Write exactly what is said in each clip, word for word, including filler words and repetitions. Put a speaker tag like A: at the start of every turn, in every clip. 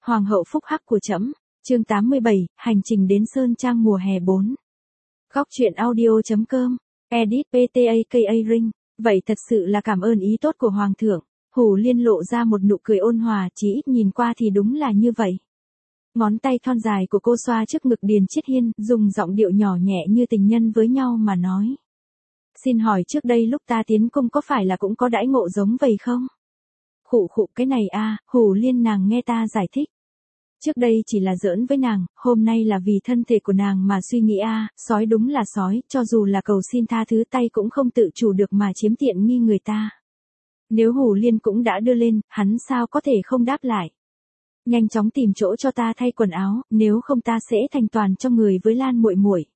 A: Hoàng hậu phúc hắc của trẫm. Chương tám mươi bảy, hành trình đến Sơn Trang mùa hè bốn. Góc truyện audio chấm com, edit ptaka ring. Vậy thật sự là cảm ơn ý tốt của Hoàng thượng. Hủ Liên lộ ra một nụ cười ôn hòa, chỉ ít nhìn qua thì đúng là như vậy. Ngón tay thon dài của cô xoa trước ngực Điền Chiết Hiên, dùng giọng điệu nhỏ nhẹ như tình nhân với nhau mà nói. Xin hỏi trước đây lúc ta tiến cung có phải là cũng có đãi ngộ giống vậy không? Khụ khụ cái này a, Hủ Liên nàng nghe ta giải thích. Trước đây chỉ là giỡn với nàng, hôm nay là vì thân thể của nàng mà suy nghĩ a, sói đúng là sói, cho dù là cầu xin tha thứ tay cũng không tự chủ được mà chiếm tiện nghi người ta. Nếu Hủ Liên cũng đã đưa lên, hắn sao có thể không đáp lại. Nhanh chóng tìm chỗ cho ta thay quần áo, nếu không ta sẽ thành toàn cho người với Lan muội muội.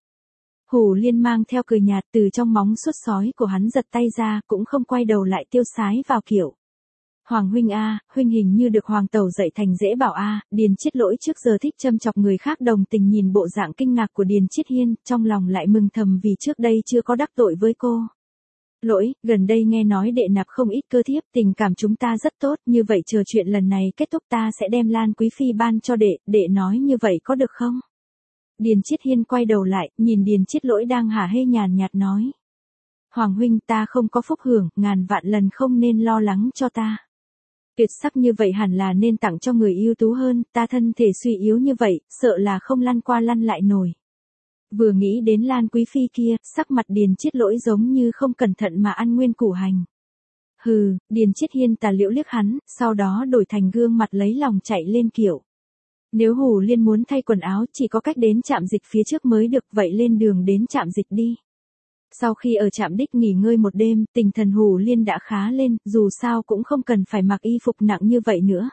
A: Hủ Liên mang theo cười nhạt, từ trong móng suốt sói của hắn giật tay ra, cũng không quay đầu lại tiêu sái vào kiểu. Hoàng huynh a, huynh hình như được hoàng tẩu dạy thành dễ bảo a. Điền Chiết Lỗi trước giờ thích châm chọc người khác, đồng tình nhìn bộ dạng kinh ngạc của Điền Chiết Hiên, trong lòng lại mừng thầm vì trước đây chưa có đắc tội với cô. Lỗi, gần đây nghe nói đệ nạp không ít cơ thiếp, tình cảm chúng ta rất tốt, như vậy chờ chuyện lần này kết thúc ta sẽ đem Lan quý phi ban cho đệ, đệ nói như vậy có được không? Điền Chiết Hiên quay đầu lại, nhìn Điền Chiết Lỗi đang hả hê nhàn nhạt nói. Hoàng huynh, ta không có phúc hưởng, ngàn vạn lần không nên lo lắng cho ta. Tuyệt sắc như vậy hẳn là nên tặng cho người ưu tú hơn, ta thân thể suy yếu như vậy, sợ là không lăn qua lăn lại nổi. Vừa nghĩ đến Lan quý phi kia, sắc mặt Điền Chiết Lỗi giống như không cẩn thận mà ăn nguyên củ hành. Hừ, Điền Chiết Hiên tà liễu liếc hắn, sau đó đổi thành gương mặt lấy lòng chạy lên kiểu. Nếu Hủ Liên muốn thay quần áo chỉ có cách đến trạm dịch phía trước mới được, vậy lên đường đến trạm dịch đi. Sau khi ở trạm đích nghỉ ngơi một đêm, tinh thần Hủ Liên đã khá lên, dù sao cũng không cần phải mặc y phục nặng như vậy nữa.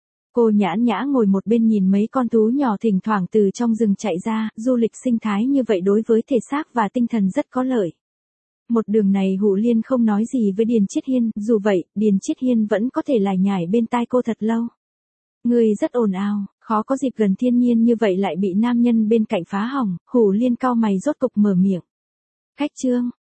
A: Cô nhã nhã ngồi một bên nhìn mấy con thú nhỏ thỉnh thoảng từ trong rừng chạy ra, du lịch sinh thái như vậy đối với thể xác và tinh thần rất có lợi. Một đường này Hủ Liên không nói gì với Điền Chiết Hiên, dù vậy, Điền Chiết Hiên vẫn có thể lải nhải bên tai cô thật lâu. Người rất ồn ào, khó có dịp gần thiên nhiên như vậy lại bị nam nhân bên cạnh phá hỏng, Hủ Liên cau mày rốt cục mở miệng. Khách trương,